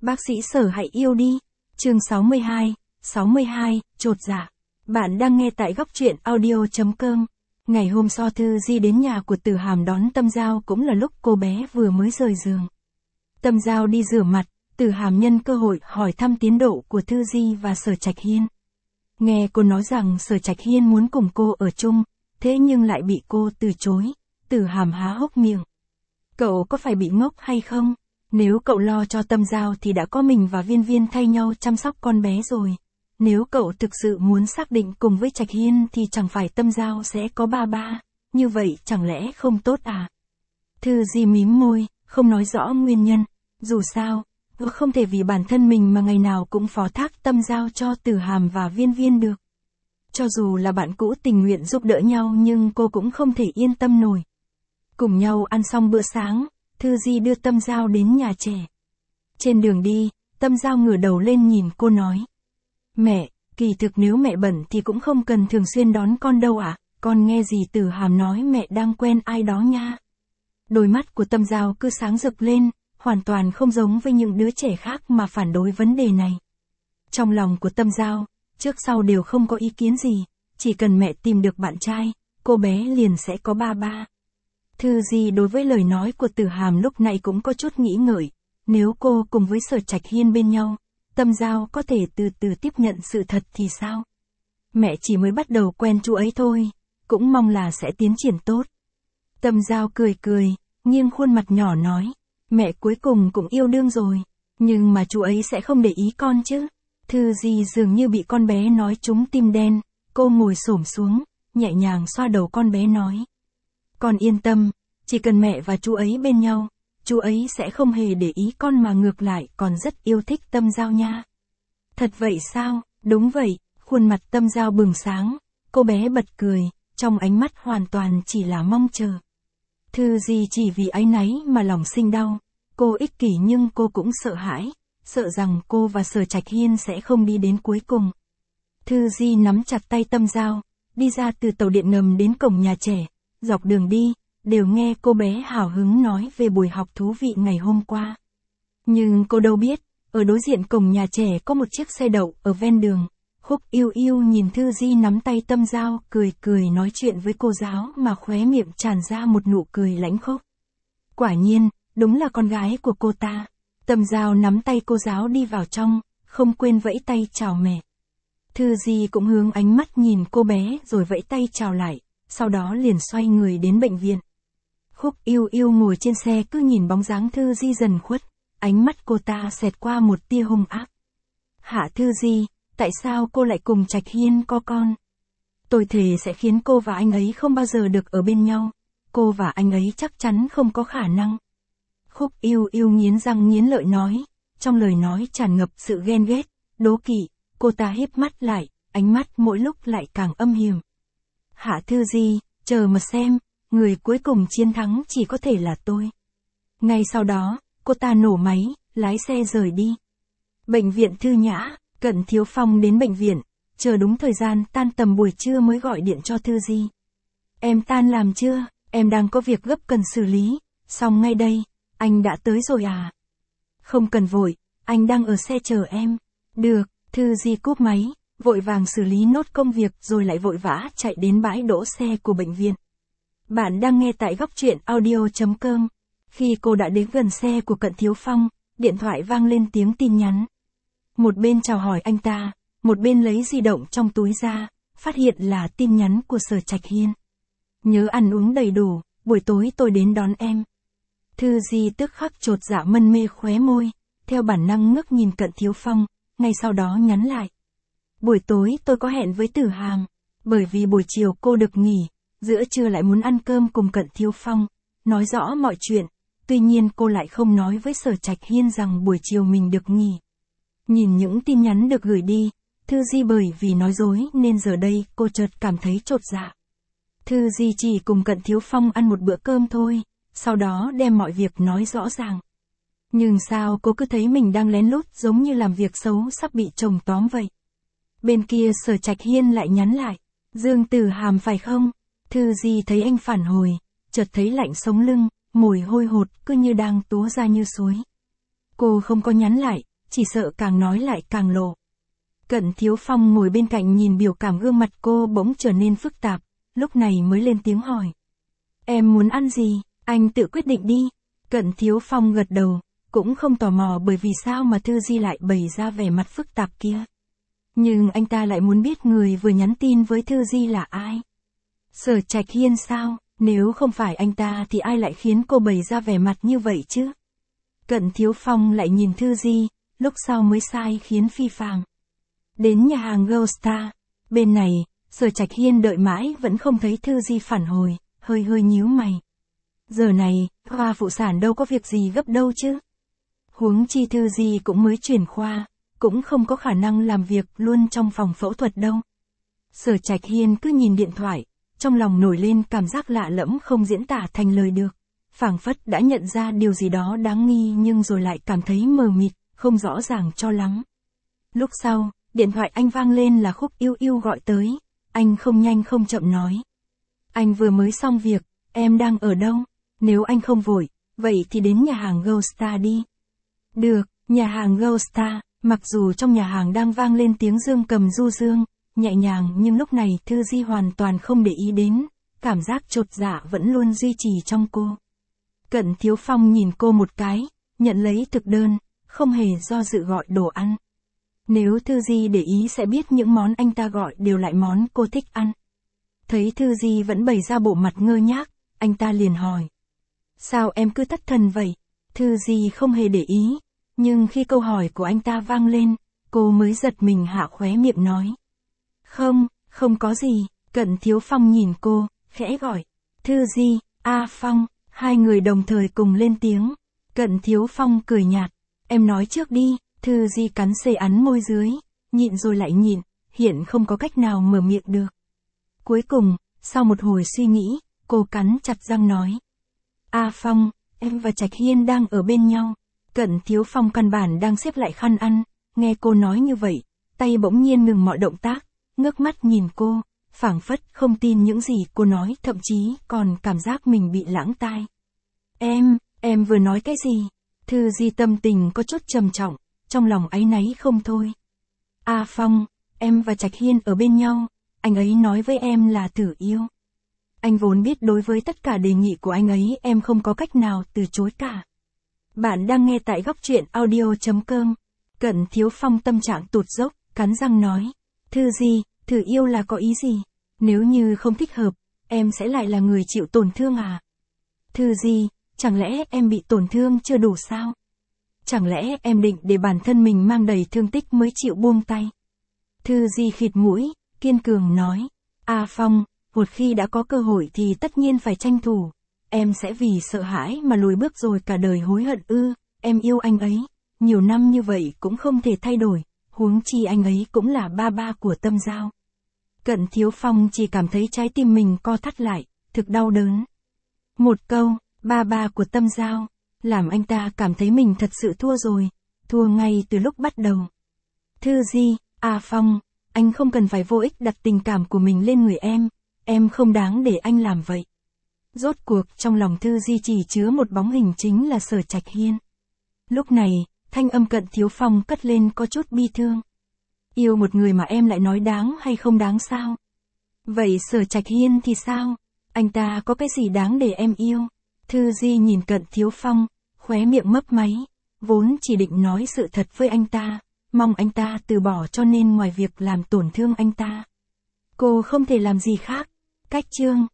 Bác sĩ Sở hãy yêu đi. Chương 62, chột dạ. Bạn đang nghe tại góc truyện audio.com. Ngày hôm sau Thư Di đến nhà của Tử Hàm đón Tâm Giao cũng là lúc cô bé vừa mới rời giường. Tâm Giao đi rửa mặt, Tử Hàm nhân cơ hội hỏi thăm tiến độ của Thư Di và Sở Trạch Hiên. Nghe cô nói rằng Sở Trạch Hiên muốn cùng cô ở chung, thế nhưng lại bị cô từ chối, Tử Hàm há hốc miệng. Cậu có phải bị ngốc hay không? Nếu cậu lo cho Tâm Giao thì đã có mình và Viên Viên thay nhau chăm sóc con bé rồi. Nếu cậu thực sự muốn xác định cùng với Trạch Hiên thì chẳng phải Tâm Giao sẽ có ba, như vậy chẳng lẽ không tốt à? Thư Di mím môi, không nói rõ nguyên nhân. Dù sao, không thể vì bản thân mình mà ngày nào cũng phó thác Tâm Giao cho Tử Hàm và Viên Viên được. Cho dù là bạn cũ tình nguyện giúp đỡ nhau nhưng cô cũng không thể yên tâm nổi. Cùng nhau ăn xong bữa sáng, Thư Di đưa Tâm Giao đến nhà trẻ. Trên đường đi, Tâm Giao ngửa đầu lên nhìn cô nói. Mẹ, kỳ thực nếu mẹ bận thì cũng không cần thường xuyên đón con đâu ạ, con nghe gì Tử Hàm nói mẹ đang quen ai đó nha. Đôi mắt của Tâm Giao cứ sáng rực lên, hoàn toàn không giống với những đứa trẻ khác mà phản đối vấn đề này. Trong lòng của Tâm Giao, trước sau đều không có ý kiến gì, chỉ cần mẹ tìm được bạn trai, cô bé liền sẽ có ba. Thư Di đối với lời nói của Tử Hàm lúc này cũng có chút nghĩ ngợi, nếu cô cùng với Sở Trạch Hiên bên nhau, Tâm Giao có thể từ từ tiếp nhận sự thật thì sao? Mẹ chỉ mới bắt đầu quen chú ấy thôi, cũng mong là sẽ tiến triển tốt. Tâm Giao cười, nghiêng khuôn mặt nhỏ nói, mẹ cuối cùng cũng yêu đương rồi, nhưng mà chú ấy sẽ không để ý con chứ. Thư Di dường như bị con bé nói trúng tim đen, cô ngồi xổm xuống, nhẹ nhàng xoa đầu con bé nói. Con yên tâm, chỉ cần mẹ và chú ấy bên nhau, chú ấy sẽ không hề để ý con mà ngược lại còn rất yêu thích Tâm Giao nha. Thật vậy sao? Đúng vậy, khuôn mặt Tâm Giao bừng sáng, cô bé bật cười, trong ánh mắt hoàn toàn chỉ là mong chờ. Thư Di chỉ vì áy náy mà lòng sinh đau, cô ích kỷ nhưng cô cũng sợ hãi, sợ rằng cô và Sở Trạch Hiên sẽ không đi đến cuối cùng. Thư Di nắm chặt tay Tâm Giao, đi ra từ tàu điện ngầm đến cổng nhà trẻ, dọc đường đi, đều nghe cô bé hào hứng nói về buổi học thú vị ngày hôm qua. Nhưng cô đâu biết, ở đối diện cổng nhà trẻ có một chiếc xe đậu ở ven đường. Khúc Yêu Yêu nhìn Thư Di nắm tay Tâm Giao, cười nói chuyện với cô giáo mà khóe miệng tràn ra một nụ cười lãnh khốc. Quả nhiên, đúng là con gái của cô ta. Tâm Giao nắm tay cô giáo đi vào trong, không quên vẫy tay chào mẹ. Thư Di cũng hướng ánh mắt nhìn cô bé rồi vẫy tay chào lại, sau đó liền xoay người đến bệnh viện. Khúc Yêu Yêu ngồi trên xe cứ nhìn bóng dáng Thư Di dần khuất, ánh mắt cô ta xẹt qua một tia hung ác. Hạ Thư Di, tại sao cô lại cùng Trạch Hiên có con? Tôi thề sẽ khiến cô và anh ấy không bao giờ được ở bên nhau, cô và anh ấy chắc chắn không có khả năng. Khúc Yêu Yêu nghiến răng nghiến lợi nói, trong lời nói tràn ngập sự ghen ghét, đố kỵ, cô ta híp mắt lại, ánh mắt mỗi lúc lại càng âm hiểm. Hạ Thư Di, chờ mà xem, người cuối cùng chiến thắng chỉ có thể là tôi. Ngay sau đó, cô ta nổ máy, lái xe rời đi. Bệnh viện Thư Nhã, Cận Thiếu Phong đến bệnh viện, chờ đúng thời gian tan tầm buổi trưa mới gọi điện cho Thư Di. Em tan làm chưa, em đang có việc gấp cần xử lý, xong ngay đây, anh đã tới rồi à? Không cần vội, anh đang ở xe chờ em. Được, Thư Di cúp máy, vội vàng xử lý nốt công việc rồi lại vội vã chạy đến bãi đỗ xe của bệnh viện. Bạn đang nghe tại góc truyện audio.com. Khi cô đã đến gần xe của Cận Thiếu Phong, điện thoại vang lên tiếng tin nhắn. Một bên chào hỏi anh ta, một bên lấy di động trong túi ra, phát hiện là tin nhắn của Sở Trạch Hiên. Nhớ ăn uống đầy đủ, buổi tối tôi đến đón em. Thư Di tức khắc chột dạ mân mê khóe môi, theo bản năng ngước nhìn Cận Thiếu Phong, ngay sau đó nhắn lại. Buổi tối tôi có hẹn với Tử Hàm, bởi vì buổi chiều cô được nghỉ, giữa trưa lại muốn ăn cơm cùng Cận Thiếu Phong, nói rõ mọi chuyện, tuy nhiên cô lại không nói với Sở Trạch Hiên rằng buổi chiều mình được nghỉ. Nhìn những tin nhắn được gửi đi, Thư Di bởi vì nói dối nên giờ đây cô chợt cảm thấy chột dạ. Thư Di chỉ cùng Cận Thiếu Phong ăn một bữa cơm thôi, sau đó đem mọi việc nói rõ ràng. Nhưng sao cô cứ thấy mình đang lén lút giống như làm việc xấu sắp bị chồng tóm vậy. Bên kia Sở Trạch Hiên lại nhắn lại, Dương Tử Hàm phải không? Thư Di thấy anh phản hồi, chợt thấy lạnh sống lưng, mồ hôi hột cứ như đang túa ra như suối. Cô không có nhắn lại, chỉ sợ càng nói lại càng lộ. Cận Thiếu Phong ngồi bên cạnh nhìn biểu cảm gương mặt cô bỗng trở nên phức tạp, lúc này mới lên tiếng hỏi. Em muốn ăn gì, anh tự quyết định đi. Cận Thiếu Phong gật đầu, cũng không tò mò bởi vì sao mà Thư Di lại bày ra vẻ mặt phức tạp kia. Nhưng anh ta lại muốn biết người vừa nhắn tin với Thư Di là ai. Sở Trạch Hiên sao, nếu không phải anh ta thì ai lại khiến cô bày ra vẻ mặt như vậy chứ? Cận Thiếu Phong lại nhìn Thư Di, lúc sau mới sai khiến phi phàm. Đến nhà hàng Gold Star, bên này, Sở Trạch Hiên đợi mãi vẫn không thấy Thư Di phản hồi, hơi nhíu mày. Giờ này, khoa phụ sản đâu có việc gì gấp đâu chứ. Huống chi Thư Di cũng mới chuyển khoa, cũng không có khả năng làm việc luôn trong phòng phẫu thuật đâu. Sở Trạch Hiên cứ nhìn điện thoại, trong lòng nổi lên cảm giác lạ lẫm không diễn tả thành lời được. Phảng phất đã nhận ra điều gì đó đáng nghi nhưng rồi lại cảm thấy mờ mịt, không rõ ràng cho lắm. Lúc sau, điện thoại anh vang lên là Khúc Yêu Yêu gọi tới, anh không nhanh không chậm nói. Anh vừa mới xong việc, em đang ở đâu? Nếu anh không vội, vậy thì đến nhà hàng Gold Star đi. Được, nhà hàng Gold Star, mặc dù trong nhà hàng đang vang lên tiếng dương cầm du dương, nhẹ nhàng nhưng lúc này Thư Di hoàn toàn không để ý đến, cảm giác chột dạ vẫn luôn duy trì trong cô. Cận Thiếu Phong nhìn cô một cái, nhận lấy thực đơn, không hề do dự gọi đồ ăn. Nếu Thư Di để ý sẽ biết những món anh ta gọi đều lại món cô thích ăn. Thấy Thư Di vẫn bày ra bộ mặt ngơ ngác, anh ta liền hỏi. Sao em cứ thất thần vậy? Thư Di không hề để ý, nhưng khi câu hỏi của anh ta vang lên, cô mới giật mình hạ khóe miệng nói. Không có gì. Cận Thiếu Phong nhìn cô, khẽ gọi. Thư Di, A Phong, hai người đồng thời cùng lên tiếng. Cận Thiếu Phong cười nhạt. Em nói trước đi. Thư Di cắn xê ắn môi dưới, nhịn rồi lại nhịn, hiện không có cách nào mở miệng được. Cuối cùng, sau một hồi suy nghĩ, cô cắn chặt răng nói. A Phong, em và Trạch Hiên đang ở bên nhau. Cận Thiếu Phong căn bản đang xếp lại khăn ăn, nghe cô nói như vậy, tay bỗng nhiên ngừng mọi động tác, ngước mắt nhìn cô, phảng phất không tin những gì cô nói, thậm chí còn cảm giác mình bị lãng tai. Em vừa nói cái gì? Thư Di tâm tình có chút trầm trọng, trong lòng áy náy không thôi. A Phong, em và Trạch Hiên ở bên nhau, anh ấy nói với em là thử yêu. Anh vốn biết đối với tất cả đề nghị của anh ấy em không có cách nào từ chối cả. Bạn đang nghe tại góc truyện audio.com. Cận Thiếu Phong tâm trạng tụt dốc, cắn răng nói. Thư Di, thử yêu là có ý gì? Nếu như không thích hợp, em sẽ lại là người chịu tổn thương à? Thư Di, chẳng lẽ em bị tổn thương chưa đủ sao? Chẳng lẽ em định để bản thân mình mang đầy thương tích mới chịu buông tay? Thư Di khịt mũi, kiên cường nói. A Phong, một khi đã có cơ hội thì tất nhiên phải tranh thủ. Em sẽ vì sợ hãi mà lùi bước rồi cả đời hối hận ư? Em yêu anh ấy, nhiều năm như vậy cũng không thể thay đổi, huống chi anh ấy cũng là ba của Tâm Giao. Cận Thiếu Phong chỉ cảm thấy trái tim mình co thắt lại, thực đau đớn. Một câu, ba của Tâm Giao, làm anh ta cảm thấy mình thật sự thua rồi, thua ngay từ lúc bắt đầu. Thư Di, A Phong, anh không cần phải vô ích đặt tình cảm của mình lên người em không đáng để anh làm vậy. Rốt cuộc trong lòng Thư Di chỉ chứa một bóng hình chính là Sở Trạch Hiên. Lúc này, thanh âm Cận Thiếu Phong cất lên có chút bi thương. Yêu một người mà em lại nói đáng hay không đáng sao? Vậy Sở Trạch Hiên thì sao? Anh ta có cái gì đáng để em yêu? Thư Di nhìn Cận Thiếu Phong, khóe miệng mấp máy, vốn chỉ định nói sự thật với anh ta, mong anh ta từ bỏ cho nên ngoài việc làm tổn thương anh ta, cô không thể làm gì khác. Cách chương